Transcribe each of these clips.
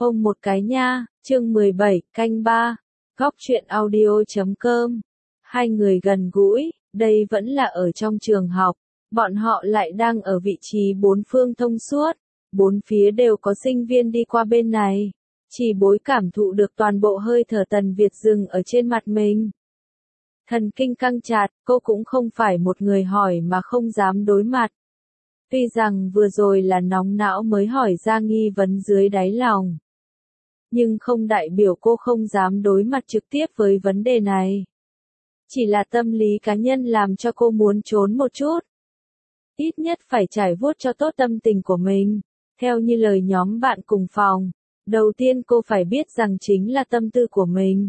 Ôm một cái nha, chương 17, canh 3, góc truyện audio.com. Hai người gần gũi, đây vẫn là ở trong trường học, bọn họ lại đang ở vị trí bốn phương thông suốt, bốn phía đều có sinh viên đi qua bên này. Chỉ Bối cảm thụ được toàn bộ hơi thở Tần Việt dừng ở trên mặt mình. Thần kinh căng chặt, cô cũng không phải một người hỏi mà không dám đối mặt. Tuy rằng vừa rồi là nóng não mới hỏi ra nghi vấn dưới đáy lòng, nhưng không đại biểu cô không dám đối mặt trực tiếp với vấn đề này. Chỉ là tâm lý cá nhân làm cho cô muốn trốn một chút. Ít nhất phải trải vuốt cho tốt tâm tình của mình. Theo như lời nhóm bạn cùng phòng, đầu tiên cô phải biết rằng chính là tâm tư của mình.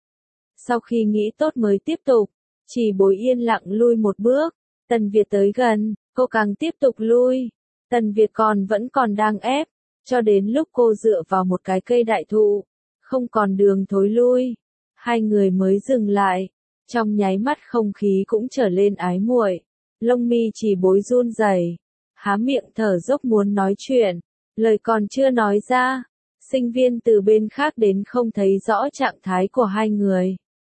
Sau khi nghĩ tốt mới tiếp tục, Chỉ Bối yên lặng lui một bước. Tần Việt tới gần, cô càng tiếp tục lui. Tần Việt vẫn còn đang ép, cho đến lúc cô dựa vào một cái cây đại thụ, không còn đường thối lui, hai người mới dừng lại. Trong nháy mắt không khí cũng trở lên ái muội. Lông mi Chỉ Bối run rẩy, há miệng thở dốc muốn nói chuyện, lời còn chưa nói ra, sinh viên từ bên khác đến không thấy rõ trạng thái của hai người.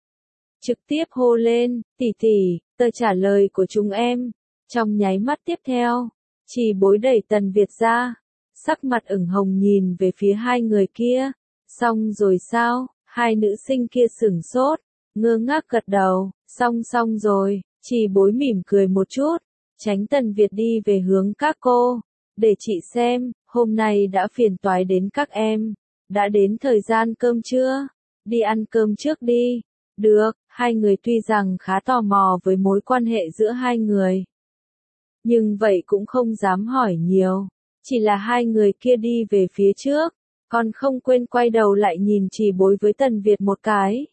Trực tiếp hô lên, tỷ tỷ, tờ trả lời của chúng em. Trong nháy mắt tiếp theo, Chỉ Bối đẩy Tần Việt ra, sắc mặt ửng hồng nhìn về phía hai người kia. Xong rồi sao? Hai nữ sinh kia sửng sốt, ngơ ngác gật đầu, xong rồi. Chỉ Bối mỉm cười một chút, tránh Tần Việt đi về hướng các cô. Để chị xem, hôm nay đã phiền toái đến các em. Đã đến thời gian cơm trưa, đi ăn cơm trước đi. Được, hai người tuy rằng khá tò mò với mối quan hệ giữa hai người, nhưng vậy cũng không dám hỏi nhiều. Chỉ là hai người kia đi về phía trước, còn không quên quay đầu lại nhìn Chỉ Bối với Tần Việt một cái.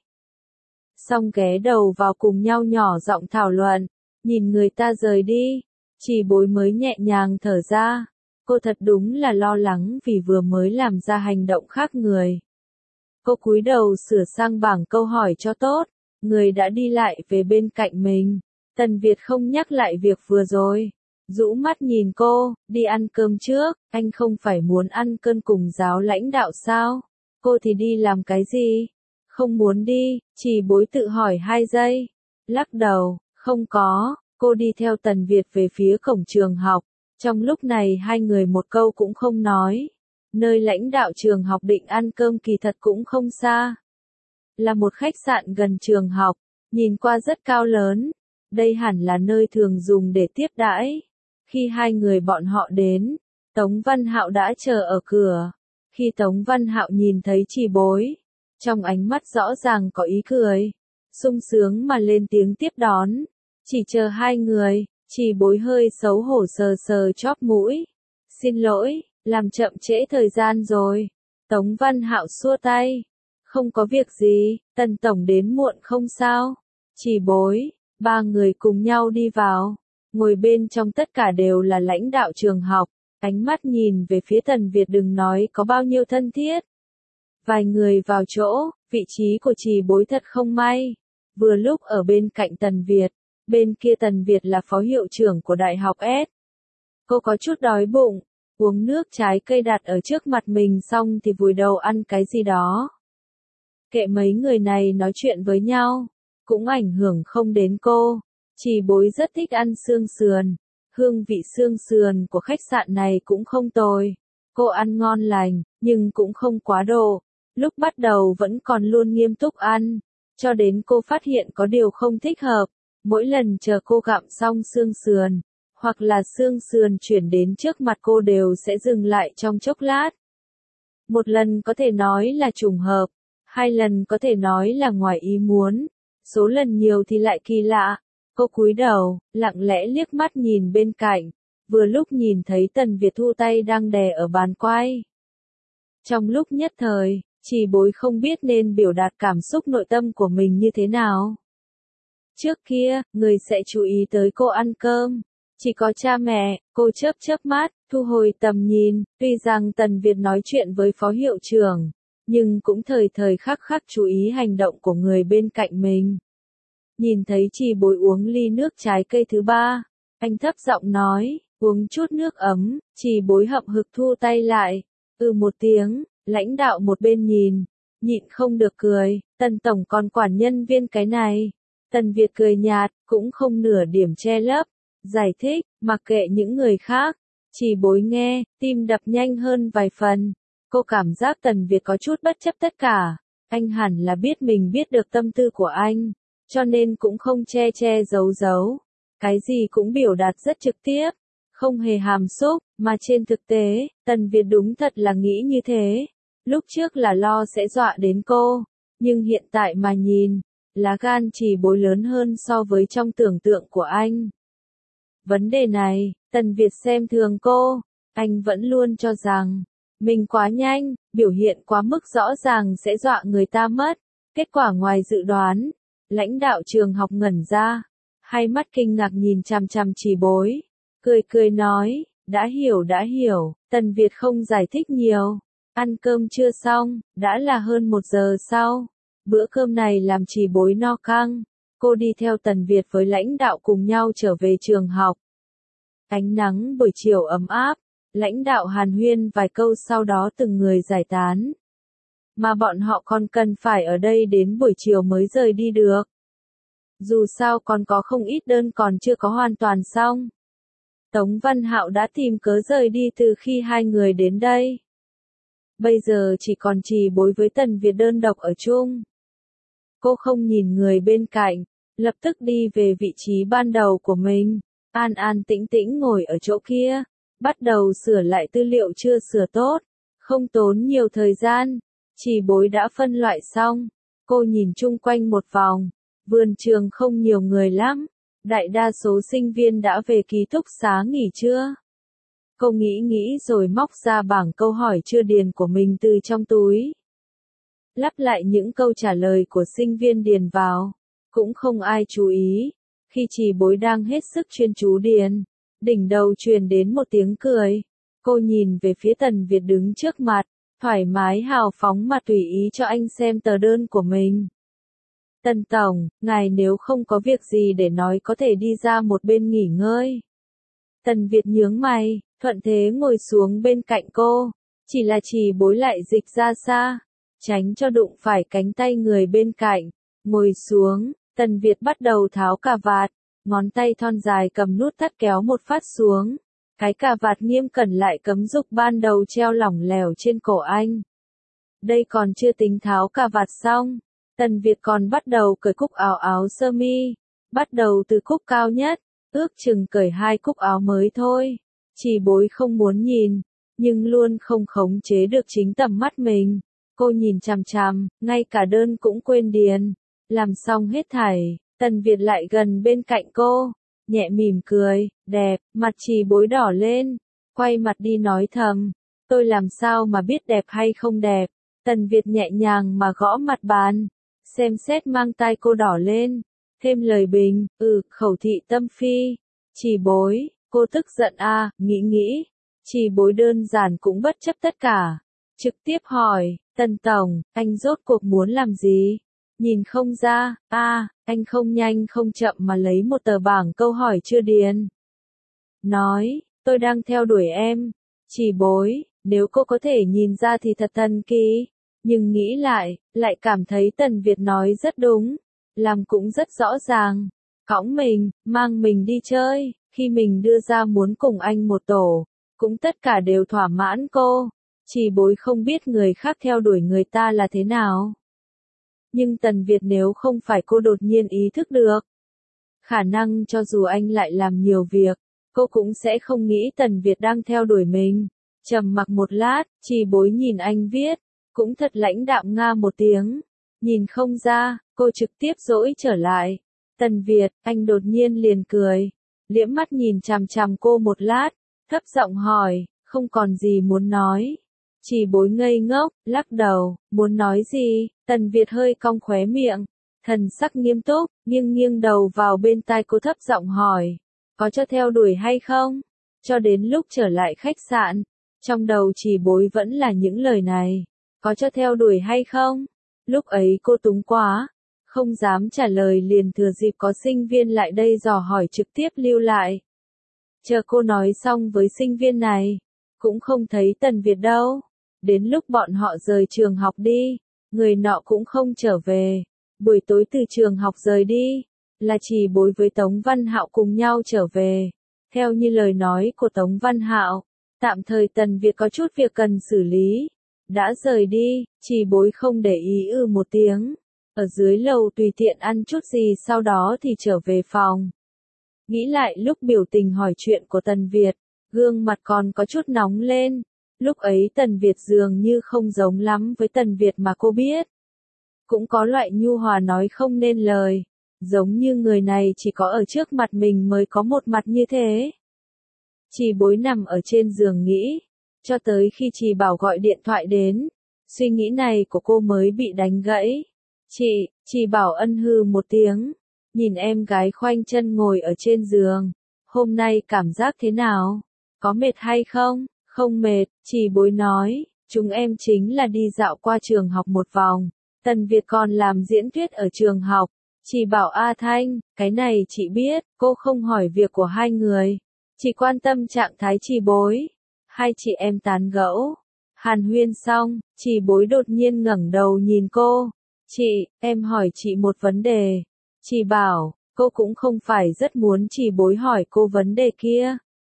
Xong ghé đầu vào cùng nhau nhỏ giọng thảo luận, nhìn người ta rời đi, Chỉ Bối mới nhẹ nhàng thở ra. Cô thật đúng là lo lắng vì vừa mới làm ra hành động khác người. Cô cúi đầu sửa sang bảng câu hỏi cho tốt, người đã đi lại về bên cạnh mình. Tần Việt không nhắc lại việc vừa rồi, rũ mắt nhìn cô, đi ăn cơm trước, anh không phải muốn ăn cơm cùng giáo lãnh đạo sao? Cô thì đi làm cái gì? Không muốn đi, Chỉ Bối tự hỏi 2 giây. Lắc đầu, không có, cô đi theo Tần Việt về phía cổng trường học. Trong lúc này hai người một câu cũng không nói. Nơi lãnh đạo trường học định ăn cơm kỳ thật cũng không xa. Là một khách sạn gần trường học, nhìn qua rất cao lớn. Đây hẳn là nơi thường dùng để tiếp đãi. Khi hai người bọn họ đến, Tống Văn Hạo đã chờ ở cửa. Khi Tống Văn Hạo nhìn thấy Chỉ Bối, trong ánh mắt rõ ràng có ý cười, sung sướng mà lên tiếng tiếp đón. Chỉ chờ hai người, Chỉ Bối hơi xấu hổ sờ sờ chóp mũi. Xin lỗi, làm chậm trễ thời gian rồi. Tống Văn Hạo xua tay. Không có việc gì, Tần tổng đến muộn không sao. Chỉ Bối, ba người cùng nhau đi vào. Ngồi bên trong tất cả đều là lãnh đạo trường học, ánh mắt nhìn về phía Tần Việt đừng nói có bao nhiêu thân thiết. Vài người vào chỗ, vị trí của Chỉ Bối thật không may. Vừa lúc ở bên cạnh Tần Việt, bên kia Tần Việt là phó hiệu trưởng của Đại học S. Cô có chút đói bụng, uống nước trái cây đặt ở trước mặt mình xong thì vùi đầu ăn cái gì đó. Kệ mấy người này nói chuyện với nhau, cũng ảnh hưởng không đến cô. Chỉ Bối rất thích ăn xương sườn, hương vị xương sườn của khách sạn này cũng không tồi. Cô ăn ngon lành, nhưng cũng không quá độ. Lúc bắt đầu vẫn còn luôn nghiêm túc ăn, cho đến cô phát hiện có điều không thích hợp. Mỗi lần chờ cô gặm xong xương sườn, hoặc là xương sườn chuyển đến trước mặt cô đều sẽ dừng lại trong chốc lát. Một lần có thể nói là trùng hợp, 2 lần có thể nói là ngoài ý muốn, số lần nhiều thì lại kỳ lạ. Cô cúi đầu, lặng lẽ liếc mắt nhìn bên cạnh, vừa lúc nhìn thấy Tần Việt thu tay đang đè ở bàn quay. Trong lúc nhất thời, Chỉ Bối không biết nên biểu đạt cảm xúc nội tâm của mình như thế nào. Trước kia, người sẽ chú ý tới cô ăn cơm. Chỉ có cha mẹ, cô chớp mắt, thu hồi tầm nhìn, tuy rằng Tần Việt nói chuyện với phó hiệu trưởng, nhưng cũng thời khắc chú ý hành động của người bên cạnh mình. Nhìn thấy Chỉ Bối uống ly nước trái cây thứ 3, anh thấp giọng nói, uống chút nước ấm. Chỉ Bối hậm hực thu tay lại, một tiếng, Lãnh đạo một bên nhìn, nhịn không được cười, Tần tổng còn quản nhân viên cái này. Tần Việt cười nhạt, cũng không nửa điểm che lấp, giải thích, mặc kệ những người khác, chỉ bối nghe, tim đập nhanh hơn vài phần. Cô cảm giác Tần Việt có chút bất chấp tất cả, anh hẳn là biết mình biết được tâm tư của anh, cho nên cũng không che che giấu giấu, cái gì cũng biểu đạt rất trực tiếp, không hề hàm xúc, mà trên thực tế, Tần Việt đúng thật là nghĩ như thế. Lúc trước là lo sẽ dọa đến cô, nhưng hiện tại mà nhìn, lá gan chỉ bối lớn hơn so với trong tưởng tượng của anh. Vấn đề này, Tần Việt xem thường cô, anh vẫn luôn cho rằng, mình quá nhanh, biểu hiện quá mức rõ ràng sẽ dọa người ta mất. Kết quả ngoài dự đoán, lãnh đạo trường học ngẩn ra, hai mắt kinh ngạc nhìn chằm chằm Chỉ Bối, cười cười nói, đã hiểu, Tần Việt không giải thích nhiều. Ăn cơm chưa xong, đã là hơn 1 giờ sau. Bữa cơm này làm Chỉ Bối no căng. Cô đi theo Tần Việt với lãnh đạo cùng nhau trở về trường học. Ánh nắng buổi chiều ấm áp, lãnh đạo hàn huyên vài câu sau đó từng người giải tán. Mà bọn họ còn cần phải ở đây đến buổi chiều mới rời đi được. Dù sao còn có không ít đơn còn chưa có hoàn toàn xong. Tống Văn Hạo đã tìm cớ rời đi từ khi hai người đến đây. Bây giờ chỉ còn Chỉ Bối với Tần Việt đơn độc ở chung. Cô không nhìn người bên cạnh, lập tức đi về vị trí ban đầu của mình, an an tĩnh tĩnh ngồi ở chỗ kia, bắt đầu sửa lại tư liệu chưa sửa tốt, không tốn nhiều thời gian, Chỉ Bối đã phân loại xong. Cô nhìn chung quanh một vòng, vườn trường không nhiều người lắm, đại đa số sinh viên đã về ký túc xá nghỉ trưa. Cô nghĩ rồi móc ra bảng câu hỏi chưa điền của mình từ trong túi. Lắp lại những câu trả lời của sinh viên điền vào. Cũng không ai chú ý. Khi Chỉ Bối đang hết sức chuyên chú điền, đỉnh đầu truyền đến một tiếng cười. Cô nhìn về phía Tần Việt đứng trước mặt, thoải mái hào phóng mà tùy ý cho anh xem tờ đơn của mình. Tần tổng, ngài nếu không có việc gì để nói có thể đi ra một bên nghỉ ngơi. Tần Việt nhướng mày, thuận thế ngồi xuống bên cạnh cô, chỉ là Chỉ Bối lại dịch ra xa, tránh cho đụng phải cánh tay người bên cạnh. Ngồi xuống, Tần Việt bắt đầu tháo cà vạt, ngón tay thon dài cầm nút thắt kéo một phát xuống. Cái cà vạt nghiêm cẩn lại cấm dục ban đầu treo lỏng lẻo trên cổ anh. Đây còn chưa tính tháo cà vạt xong, Tần Việt còn bắt đầu cởi cúc áo sơ mi, bắt đầu từ cúc cao nhất, ước chừng cởi 2 cúc áo mới thôi. Chỉ Bối không muốn nhìn, nhưng luôn không khống chế được chính tầm mắt mình. Cô nhìn chằm chằm, ngay cả đơn cũng quên điền. Làm xong hết thảy, Tần Việt lại gần bên cạnh cô, nhẹ mỉm cười, đẹp, mặt Chỉ Bối đỏ lên, quay mặt đi nói thầm, tôi làm sao mà biết đẹp hay không đẹp. Tần Việt nhẹ nhàng mà gõ mặt bàn, xem xét mang tai cô đỏ lên, thêm lời bình, khẩu thị tâm phi. Chỉ Bối, cô tức giận à, nghĩ. Chỉ Bối đơn giản cũng bất chấp tất cả, trực tiếp hỏi, Tần tổng, anh rốt cuộc muốn làm gì? Nhìn không ra, anh không nhanh không chậm mà lấy một tờ bảng câu hỏi chưa điền. Nói, tôi đang theo đuổi em. Chỉ Bối, nếu cô có thể nhìn ra thì thật thần kỳ. Nhưng nghĩ lại cảm thấy Tần Việt nói rất đúng. Làm cũng rất rõ ràng. Cõng mình, mang mình đi chơi, khi mình đưa ra muốn cùng anh một tổ, cũng tất cả đều thỏa mãn cô. Chỉ Bối không biết người khác theo đuổi người ta là thế nào. Nhưng Tần Việt nếu không phải cô đột nhiên ý thức được, khả năng cho dù anh lại làm nhiều việc, cô cũng sẽ không nghĩ Tần Việt đang theo đuổi mình. Trầm mặc một lát, Chỉ Bối nhìn anh viết, cũng thật lãnh đạm nga một tiếng. Nhìn không ra, cô trực tiếp dỗi trở lại. Tần Việt, anh đột nhiên liền cười, liễm mắt nhìn chằm chằm cô một lát, thấp giọng hỏi, không còn gì muốn nói. Chỉ Bối ngây ngốc, lắc đầu, muốn nói gì? Tần Việt hơi cong khóe miệng, thần sắc nghiêm túc, nghiêng đầu vào bên tai cô thấp giọng hỏi, có cho theo đuổi hay không? Cho đến lúc trở lại khách sạn, trong đầu Chỉ Bối vẫn là những lời này, có cho theo đuổi hay không? Lúc ấy cô túng quá, không dám trả lời liền thừa dịp có sinh viên lại đây dò hỏi trực tiếp lưu lại. Chờ cô nói xong với sinh viên này, cũng không thấy Tần Việt đâu. Đến lúc bọn họ rời trường học đi, người nọ cũng không trở về. Buổi tối từ trường học rời đi, là Trì Bối với Tống Văn Hạo cùng nhau trở về. Theo như lời nói của Tống Văn Hạo, tạm thời Tần Việt có chút việc cần xử lý. Đã rời đi, Trì Bối không để ý một tiếng. Ở dưới lầu tùy tiện ăn chút gì sau đó thì trở về phòng. Nghĩ lại lúc biểu tình hỏi chuyện của Tần Việt, gương mặt còn có chút nóng lên. Lúc ấy Tần Việt dường như không giống lắm với Tần Việt mà cô biết. Cũng có loại nhu hòa nói không nên lời. Giống như người này chỉ có ở trước mặt mình mới có một mặt như thế. Trì Bối nằm ở trên giường nghĩ. Cho tới khi Trì Bảo gọi điện thoại đến. Suy nghĩ này của cô mới bị đánh gãy. Trì Bảo ân hừ một tiếng. Nhìn em gái khoanh chân ngồi ở trên giường. Hôm nay cảm giác thế nào? Có mệt hay không? Không mệt, Trì Bối nói. Chúng em chính là đi dạo qua trường học một vòng. Tần Việt còn làm diễn thuyết ở trường học. Trì Bảo A Thanh, cái này chị biết, cô không hỏi việc của hai người. Chỉ quan tâm trạng thái Trì Bối. Hai chị em tán gẫu. Hàn huyên xong, Trì Bối đột nhiên ngẩng đầu nhìn cô. Chị, em hỏi chị một vấn đề. Trì Bảo, cô cũng không phải rất muốn Trì Bối hỏi cô vấn đề kia.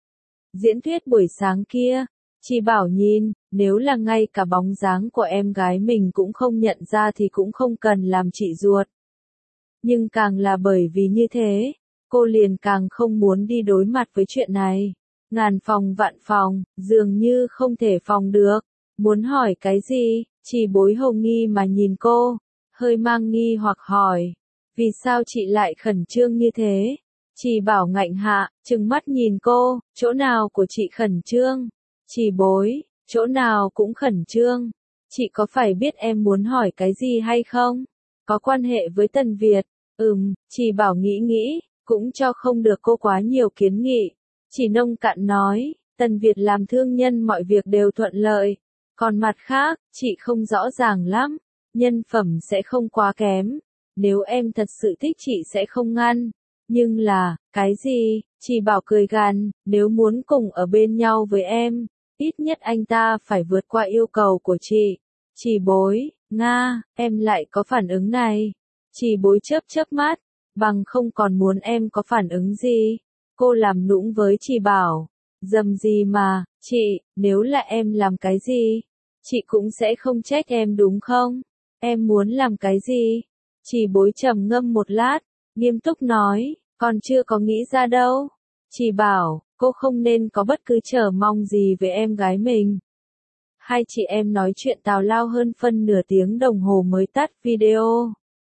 Diễn thuyết buổi sáng kia, Trì Bảo nhìn, nếu là ngay cả bóng dáng của em gái mình cũng không nhận ra thì cũng không cần làm chị ruột. Nhưng càng là bởi vì như thế, cô liền càng không muốn đi đối mặt với chuyện này. Ngàn phòng vạn phòng, dường như không thể phòng được. Muốn hỏi cái gì? Trì Bối hồ nghi mà nhìn cô, hơi mang nghi hoặc hỏi. Vì sao chị lại khẩn trương như thế? Trì Bảo ngạnh hạ, trừng mắt nhìn cô, chỗ nào của chị khẩn trương? Trì Bối, chỗ nào cũng khẩn trương. Chị có phải biết em muốn hỏi cái gì hay không? Có quan hệ với Tần Việt? Trì Bảo nghĩ, cũng cho không được cô quá nhiều kiến nghị. Chỉ nông cạn nói, Tần Việt làm thương nhân mọi việc đều thuận lợi. Còn mặt khác, chị không rõ ràng lắm. Nhân phẩm sẽ không quá kém. Nếu em thật sự thích chị sẽ không ngăn. Nhưng là, cái gì? Trì Bảo cười gằn, nếu muốn cùng ở bên nhau với em, ít nhất anh ta phải vượt qua yêu cầu của chị. Trì Bối, Nga, em lại có phản ứng này. Trì Bối chớp mắt, bằng không còn muốn em có phản ứng gì. Cô làm nũng với Trì Bảo, dầm gì mà, chị, nếu là em làm cái gì, chị cũng sẽ không trách em đúng không? Em muốn làm cái gì? Trì Bối trầm ngâm một lát, nghiêm túc nói, còn chưa có nghĩ ra đâu. Trì Bảo, cô không nên có bất cứ chờ mong gì với em gái mình. Hai chị em nói chuyện tào lao hơn phân nửa tiếng đồng hồ mới tắt video.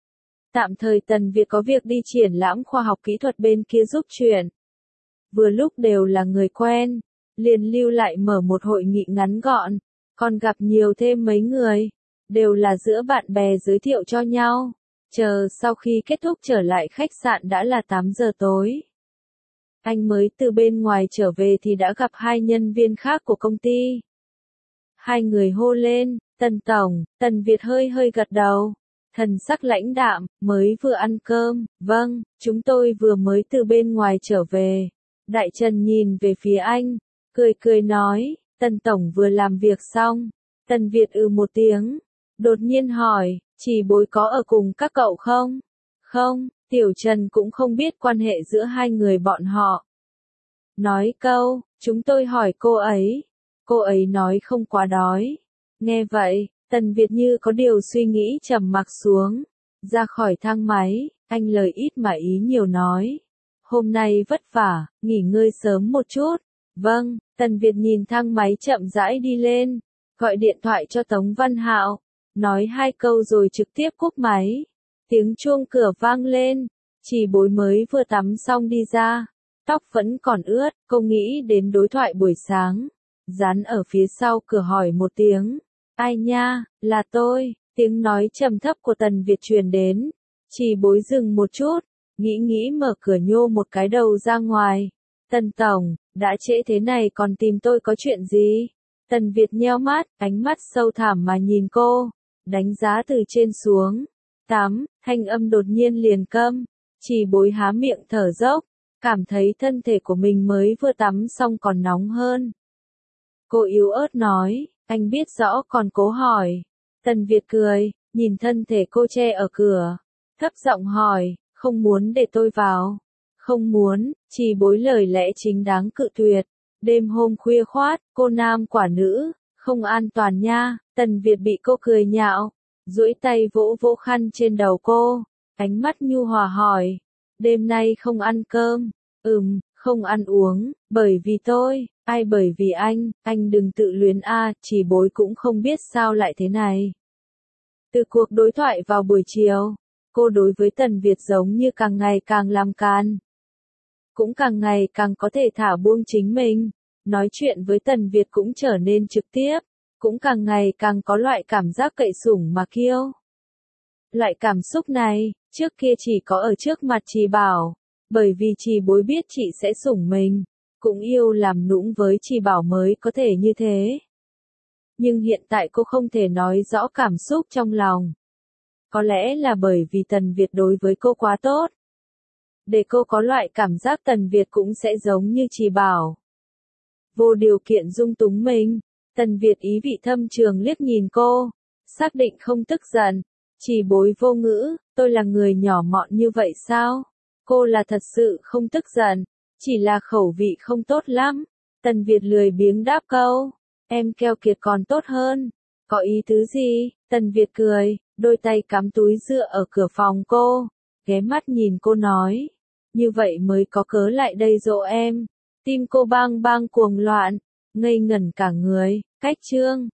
Tạm thời Tần Việt có việc đi triển lãm khoa học kỹ thuật bên kia giúp chuyện. Vừa lúc đều là người quen, liền lưu lại mở một hội nghị ngắn gọn, còn gặp nhiều thêm mấy người, đều là giữa bạn bè giới thiệu cho nhau. Chờ sau khi kết thúc trở lại khách sạn đã là 8 giờ tối. Anh mới từ bên ngoài trở về thì đã gặp hai nhân viên khác của công ty. Hai người hô lên, Tần Tổng, Tần Việt hơi gật đầu. Thần sắc lãnh đạm, mới vừa ăn cơm, vâng, chúng tôi vừa mới từ bên ngoài trở về. Đại Trần nhìn về phía anh, cười nói, Tần Tổng vừa làm việc xong. Tần Việt một tiếng, đột nhiên hỏi, Trì Bối có ở cùng các cậu không? Không, Tiểu Trần cũng không biết quan hệ giữa hai người bọn họ. Nói câu, chúng tôi hỏi cô ấy nói không quá đói. Nghe vậy, Tần Việt như có điều suy nghĩ trầm mặc xuống. Ra khỏi thang máy, anh lời ít mà ý nhiều nói. Hôm nay vất vả, nghỉ ngơi sớm một chút. Vâng, Tần Việt nhìn thang máy chậm rãi đi lên. Gọi điện thoại cho Tống Văn Hạo. Nói hai câu rồi trực tiếp cúp máy. Tiếng chuông cửa vang lên. Trì Bối mới vừa tắm xong đi ra. Tóc vẫn còn ướt, cô nghĩ đến đối thoại buổi sáng. Dán ở phía sau cửa hỏi một tiếng. Ai nha, là tôi, tiếng nói trầm thấp của Tần Việt truyền đến. Trì Bối dừng một chút, nghĩ mở cửa nhô một cái đầu ra ngoài. Tần Tổng, đã trễ thế này còn tìm tôi có chuyện gì? Tần Việt nheo mắt, ánh mắt sâu thẳm mà nhìn cô, đánh giá từ trên xuống. Thanh âm đột nhiên liền câm. Trì Bối há miệng thở dốc, cảm thấy thân thể của mình mới vừa tắm xong còn nóng hơn. Cô yếu ớt nói, Anh biết rõ còn cố hỏi. Tần Việt cười, nhìn thân thể cô che ở cửa. Thấp giọng hỏi, không muốn để tôi vào. Không muốn, Trì Bối lời lẽ chính đáng cự tuyệt. Đêm hôm khuya khoát, cô nam quả nữ, không an toàn nha. Tần Việt bị cô cười nhạo, duỗi tay vỗ vỗ khăn trên đầu cô, ánh mắt nhu hòa hỏi, đêm nay không ăn cơm? Không ăn uống, bởi vì tôi, ai bởi vì anh đừng tự luyến a. Trì Bối cũng không biết sao lại thế này. Từ cuộc đối thoại vào buổi chiều, cô đối với Tần Việt giống như càng ngày càng làm càn. Cũng càng ngày càng có thể thả buông chính mình, nói chuyện với Tần Việt cũng trở nên trực tiếp, cũng càng ngày càng có loại cảm giác cậy sủng mà kiêu. Loại cảm xúc này, trước kia chỉ có ở trước mặt Trì Bảo, bởi vì Trì Bối biết chị sẽ sủng mình, cũng yêu làm nũng với Trì Bảo mới có thể như thế. Nhưng hiện tại cô không thể nói rõ cảm xúc trong lòng. Có lẽ là bởi vì Tần Việt đối với cô quá tốt. Để cô có loại cảm giác Tần Việt cũng sẽ giống như Trì Bảo. Vô điều kiện dung túng mình, Tần Việt ý vị thâm trường liếc nhìn cô, xác định không tức giận. Trì Bối vô ngữ, tôi là người nhỏ mọn như vậy sao? Cô là thật sự không tức giận, chỉ là khẩu vị không tốt lắm. Tần Việt lười biếng đáp câu, em keo kiệt còn tốt hơn. Có ý tứ gì? Tần Việt cười, đôi tay cắm túi dựa ở cửa phòng cô, ghé mắt nhìn cô nói, như vậy mới có cớ lại đây dỗ em. Tim cô bang bang cuồng loạn, ngây ngẩn cả người. Cách chương